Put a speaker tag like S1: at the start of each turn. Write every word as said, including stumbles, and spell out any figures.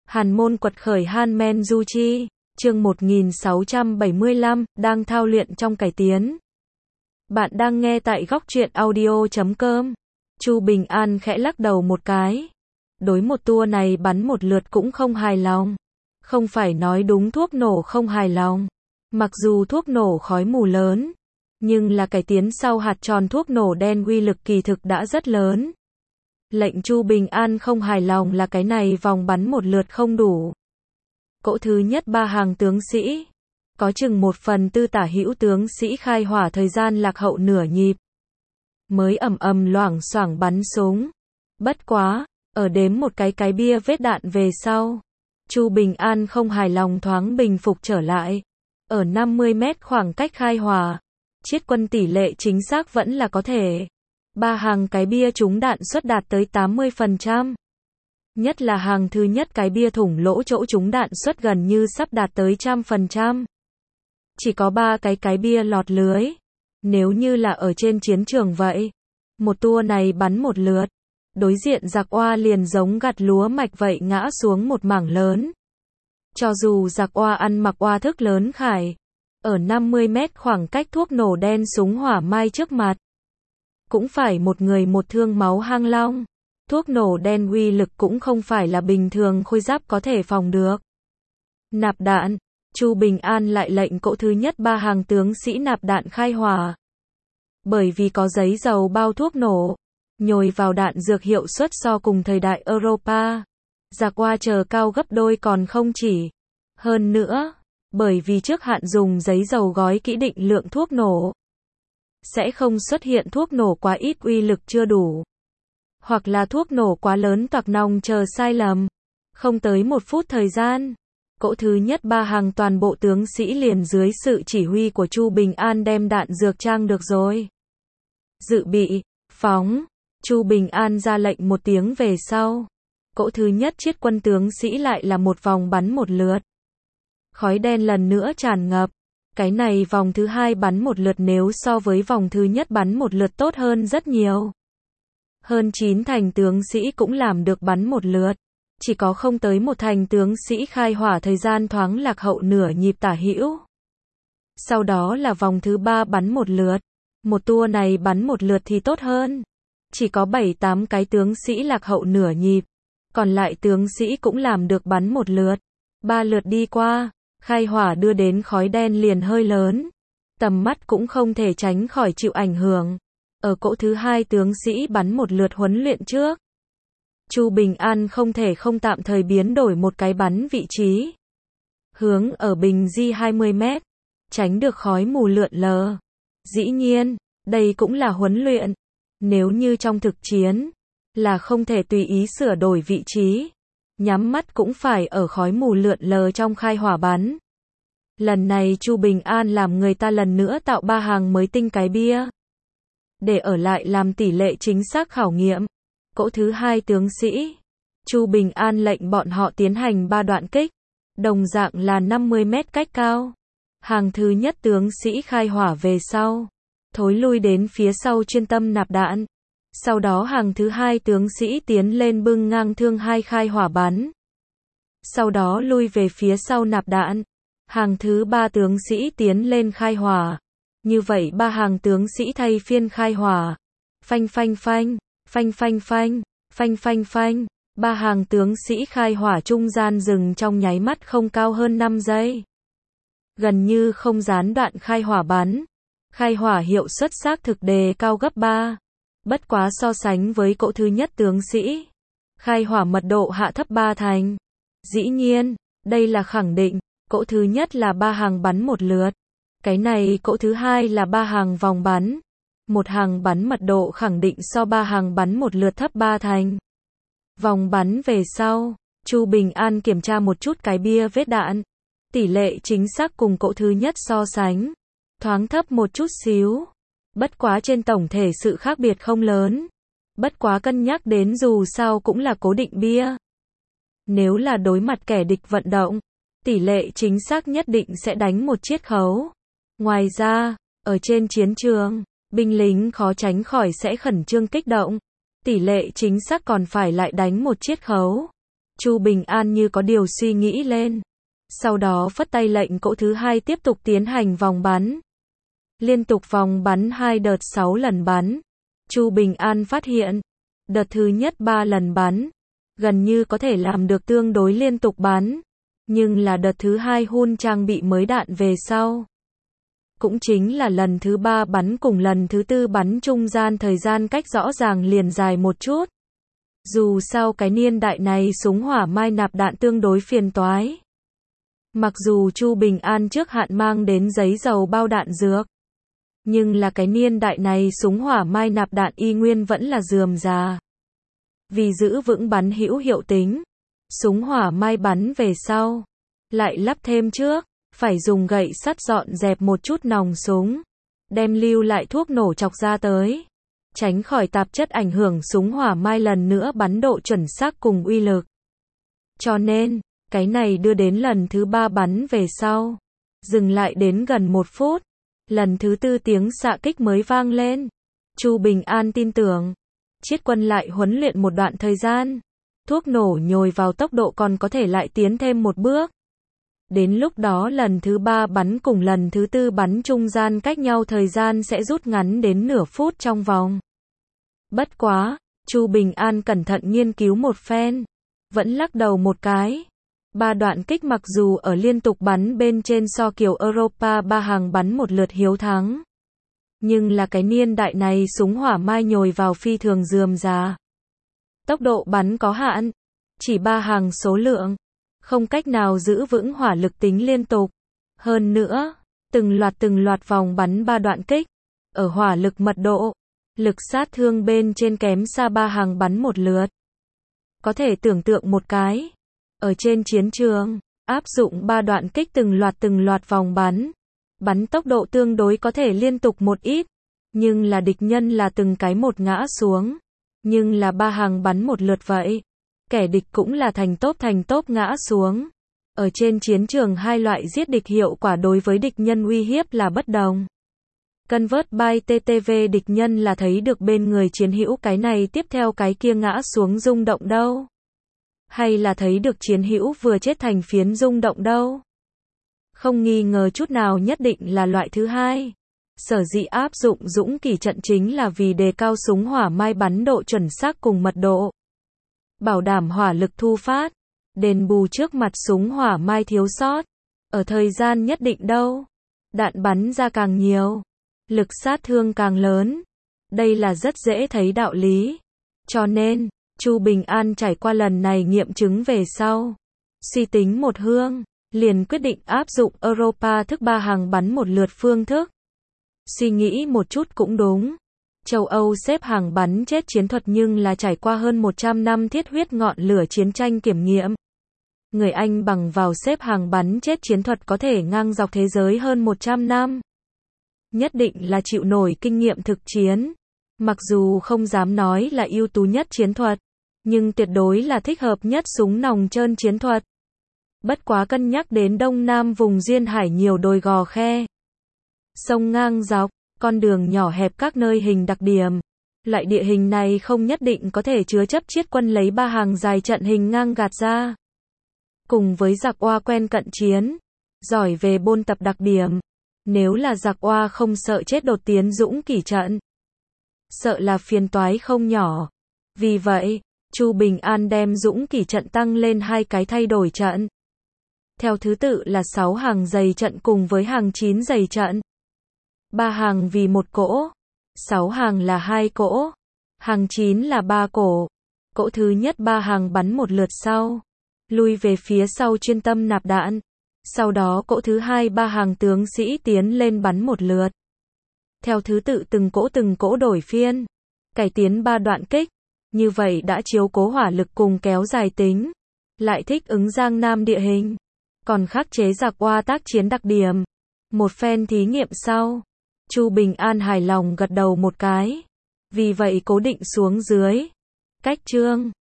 S1: Hàn Môn quật khởi Han-men Du Chi, chương một nghìn sáu trăm bảy mươi lăm, đang thao luyện trong cải tiến. Bạn đang nghe tại góc truyện audio chấm com. Chu Bình An khẽ lắc đầu một cái. Đối một tour này bắn một lượt cũng không hài lòng. Không phải nói đúng thuốc nổ không hài lòng. Mặc dù thuốc nổ khói mù lớn, nhưng là cải tiến sau hạt tròn thuốc nổ đen uy lực kỳ thực đã rất lớn. Lệnh Chu Bình An không hài lòng là cái này vòng bắn một lượt không đủ. Cỗ thứ nhất ba hàng tướng sĩ, có chừng một phần tư tả hữu tướng sĩ khai hỏa thời gian lạc hậu nửa nhịp. Mới ầm ầm loảng xoảng bắn súng. Bất quá, ở đếm một cái cái bia vết đạn về sau, Chu Bình An không hài lòng thoáng bình phục trở lại. Ở năm mươi mét khoảng cách khai hỏa, chiết quân tỷ lệ chính xác vẫn là có thể. Ba hàng cái bia trúng đạn suất đạt tới tám mươi phần trăm. Nhất là hàng thứ nhất cái bia thủng lỗ chỗ trúng đạn suất gần như sắp đạt tới trăm phần trăm. Chỉ có ba cái cái bia lọt lưới. Nếu như là ở trên chiến trường vậy, một tour này bắn một lượt, đối diện giặc oa liền giống gặt lúa mạch vậy ngã xuống một mảng lớn. Cho dù giặc oa ăn mặc oa thức lớn khải, ở năm mươi mét khoảng cách thuốc nổ đen súng hỏa mai trước mặt, cũng phải một người một thương máu hang long. Thuốc nổ đen uy lực cũng không phải là bình thường khôi giáp có thể phòng được. Nạp đạn, Chu Bình An lại lệnh cỗ thứ nhất ba hàng tướng sĩ nạp đạn khai hỏa. Bởi vì có giấy dầu bao thuốc nổ, nhồi vào đạn dược hiệu suất so cùng thời đại Europa, giặc oa chờ cao gấp đôi còn không chỉ. Hơn nữa, bởi vì trước hạn dùng giấy dầu gói kỹ định lượng thuốc nổ, sẽ không xuất hiện thuốc nổ quá ít uy lực chưa đủ, hoặc là thuốc nổ quá lớn toạc nòng chờ sai lầm. Không tới một phút thời gian, cỗ thứ nhất ba hàng toàn bộ tướng sĩ liền dưới sự chỉ huy của Chu Bình An đem đạn dược trang được rồi. Dự bị, phóng, Chu Bình An ra lệnh một tiếng về sau. Cỗ thứ nhất chiết quân tướng sĩ lại là một vòng bắn một lượt. Khói đen lần nữa tràn ngập. Cái này vòng thứ hai bắn một lượt nếu so với vòng thứ nhất bắn một lượt tốt hơn rất nhiều. Hơn chín thành tướng sĩ cũng làm được bắn một lượt. Chỉ có không tới một thành tướng sĩ khai hỏa thời gian thoáng lạc hậu nửa nhịp tả hữu. Sau đó là vòng thứ ba bắn một lượt. Một tour này bắn một lượt thì tốt hơn. Chỉ có bảy tám cái tướng sĩ lạc hậu nửa nhịp. Còn lại tướng sĩ cũng làm được bắn một lượt. Ba lượt đi qua, khai hỏa đưa đến khói đen liền hơi lớn. Tầm mắt cũng không thể tránh khỏi chịu ảnh hưởng. Ở cỗ thứ hai tướng sĩ bắn một lượt huấn luyện trước, Chu Bình An không thể không tạm thời biến đổi một cái bắn vị trí. Hướng ở bình di hai mươi mét, tránh được khói mù lượn lờ. Dĩ nhiên, đây cũng là huấn luyện. Nếu như trong thực chiến, là không thể tùy ý sửa đổi vị trí. Nhắm mắt cũng phải ở khói mù lượn lờ trong khai hỏa bắn. Lần này Chu Bình An làm người ta lần nữa tạo ba hàng mới tinh cái bia. Để ở lại làm tỷ lệ chính xác khảo nghiệm. Cỗ thứ hai tướng sĩ, Chu Bình An lệnh bọn họ tiến hành ba đoạn kích, đồng dạng là năm mươi mét cách cao. Hàng thứ nhất tướng sĩ khai hỏa về sau, thối lui đến phía sau chuyên tâm nạp đạn. Sau đó hàng thứ hai tướng sĩ tiến lên bưng ngang thương hai khai hỏa bắn. Sau đó lui về phía sau nạp đạn. Hàng thứ ba tướng sĩ tiến lên khai hỏa. Như vậy ba hàng tướng sĩ thay phiên khai hỏa. Phanh phanh phanh, phanh phanh phanh, phanh phanh phanh. Ba hàng tướng sĩ khai hỏa trung gian dừng trong nháy mắt không cao hơn năm giây. Gần như không gián đoạn khai hỏa bắn. Khai hỏa hiệu suất xác thực đề cao gấp ba. Bất quá so sánh với cỗ thứ nhất tướng sĩ, khai hỏa mật độ hạ thấp ba thành. Dĩ nhiên, đây là khẳng định, cỗ thứ nhất là ba hàng bắn một lượt. Cái này cỗ thứ hai là ba hàng vòng bắn. Một hàng bắn mật độ khẳng định so ba hàng bắn một lượt thấp ba thành. Vòng bắn về sau, Chu Bình An kiểm tra một chút cái bia vết đạn. Tỷ lệ chính xác cùng cỗ thứ nhất so sánh, thoáng thấp một chút xíu. Bất quá trên tổng thể sự khác biệt không lớn. Bất quá cân nhắc đến dù sao cũng là cố định bia. Nếu là đối mặt kẻ địch vận động, tỷ lệ chính xác nhất định sẽ đánh một chiết khấu. Ngoài ra, ở trên chiến trường, binh lính khó tránh khỏi sẽ khẩn trương kích động. Tỷ lệ chính xác còn phải lại đánh một chiết khấu. Chu Bình An như có điều suy nghĩ lên. Sau đó phất tay lệnh cỗ thứ hai tiếp tục tiến hành vòng bắn. Liên tục vòng bắn hai đợt sáu lần bắn. Chu Bình An phát hiện, đợt thứ nhất ba lần bắn, gần như có thể làm được tương đối liên tục bắn. Nhưng là đợt thứ hai hun trang bị mới đạn về sau. Cũng chính là lần thứ ba bắn cùng lần thứ tư bắn trung gian thời gian cách rõ ràng liền dài một chút. Dù sao cái niên đại này súng hỏa mai nạp đạn tương đối phiền toái. Mặc dù Chu Bình An trước hạn mang đến giấy dầu bao đạn dược. Nhưng là cái niên đại này súng hỏa mai nạp đạn y nguyên vẫn là rườm rà. Vì giữ vững bắn hữu hiệu tính, súng hỏa mai bắn về sau, lại lắp thêm trước, phải dùng gậy sắt dọn dẹp một chút nòng súng, đem lưu lại thuốc nổ chọc ra tới, tránh khỏi tạp chất ảnh hưởng súng hỏa mai lần nữa bắn độ chuẩn xác cùng uy lực. Cho nên, cái này đưa đến lần thứ ba bắn về sau, dừng lại đến gần một phút, lần thứ tư tiếng xạ kích mới vang lên. Chu Bình An tin tưởng, Chiết Quân lại huấn luyện một đoạn thời gian, thuốc nổ nhồi vào tốc độ còn có thể lại tiến thêm một bước. Đến lúc đó lần thứ ba bắn cùng lần thứ tư bắn trung gian cách nhau thời gian sẽ rút ngắn đến nửa phút trong vòng. Bất quá, Chu Bình An cẩn thận nghiên cứu một phen, vẫn lắc đầu một cái. Ba đoạn kích mặc dù ở liên tục bắn bên trên so kiểu Europa ba hàng bắn một lượt hiếu thắng. Nhưng là cái niên đại này súng hỏa mai nhồi vào phi thường rườm rà. Tốc độ bắn có hạn, chỉ ba hàng số lượng, không cách nào giữ vững hỏa lực tính liên tục. Hơn nữa, từng loạt từng loạt vòng bắn ba đoạn kích, ở hỏa lực mật độ, lực sát thương bên trên kém xa ba hàng bắn một lượt. Có thể tưởng tượng một cái, ở trên chiến trường, áp dụng ba đoạn kích từng loạt từng loạt vòng bắn, bắn tốc độ tương đối có thể liên tục một ít, nhưng là địch nhân là từng cái một ngã xuống, nhưng là ba hàng bắn một lượt vậy, kẻ địch cũng là thành tốp thành tốp ngã xuống. Ở trên chiến trường hai loại giết địch hiệu quả đối với địch nhân uy hiếp là bất đồng. Convert by tê tê vê địch nhân là thấy được bên người chiến hữu cái này tiếp theo cái kia ngã xuống rung động đâu. Hay là thấy được chiến hữu vừa chết thành phiến rung động đâu. Không nghi ngờ chút nào nhất định là loại thứ hai. Sở dĩ áp dụng dũng kỷ trận chính là vì đề cao súng hỏa mai bắn độ chuẩn xác cùng mật độ. Bảo đảm hỏa lực thu phát, đền bù trước mặt súng hỏa mai thiếu sót. Ở thời gian nhất định đâu, đạn bắn ra càng nhiều, lực sát thương càng lớn. Đây là rất dễ thấy đạo lý. Cho nên, Chu Bình An trải qua lần này nghiệm chứng về sau, suy tính một hương, liền quyết định áp dụng Europa thức ba hàng bắn một lượt phương thức. Suy nghĩ một chút cũng đúng. Châu Âu xếp hàng bắn chết chiến thuật nhưng là trải qua hơn một trăm năm thiết huyết ngọn lửa chiến tranh kiểm nghiệm. Người Anh bằng vào xếp hàng bắn chết chiến thuật có thể ngang dọc thế giới hơn một trăm năm. Nhất định là chịu nổi kinh nghiệm thực chiến. Mặc dù không dám nói là ưu tú nhất chiến thuật, nhưng tuyệt đối là thích hợp nhất súng nòng trơn chiến thuật. Bất quá cân nhắc đến Đông Nam vùng duyên hải nhiều đồi gò khe, sông ngang dọc, con đường nhỏ hẹp các nơi hình đặc điểm. Loại địa hình này không nhất định có thể chứa chấp Chiết Quân lấy ba hàng dài trận hình ngang gạt ra. Cùng với giặc oa quen cận chiến, giỏi về bôn tập đặc điểm. Nếu là giặc oa không sợ chết đột tiến dũng kỷ trận, sợ là phiền toái không nhỏ. Vì vậy, Chu Bình An đem dũng kỷ trận tăng lên hai cái thay đổi trận. Theo thứ tự là sáu hàng dày trận cùng với hàng chín dày trận. ba hàng vì một cỗ, sáu hàng là hai cỗ, hàng chín là ba cổ. Cỗ thứ nhất ba hàng bắn một lượt sau, lui về phía sau chuyên tâm nạp đạn. Sau đó cỗ thứ hai ba hàng tướng sĩ tiến lên bắn một lượt. Theo thứ tự từng cỗ từng cỗ đổi phiên, cải tiến ba đoạn kích. Như vậy đã chiếu cố hỏa lực cùng kéo dài tính, lại thích ứng Giang Nam địa hình, còn khắc chế giặc oa tác chiến đặc điểm. Một phen thí nghiệm sau, Chu Bình An hài lòng gật đầu một cái. Vì vậy cố định xuống dưới cách chương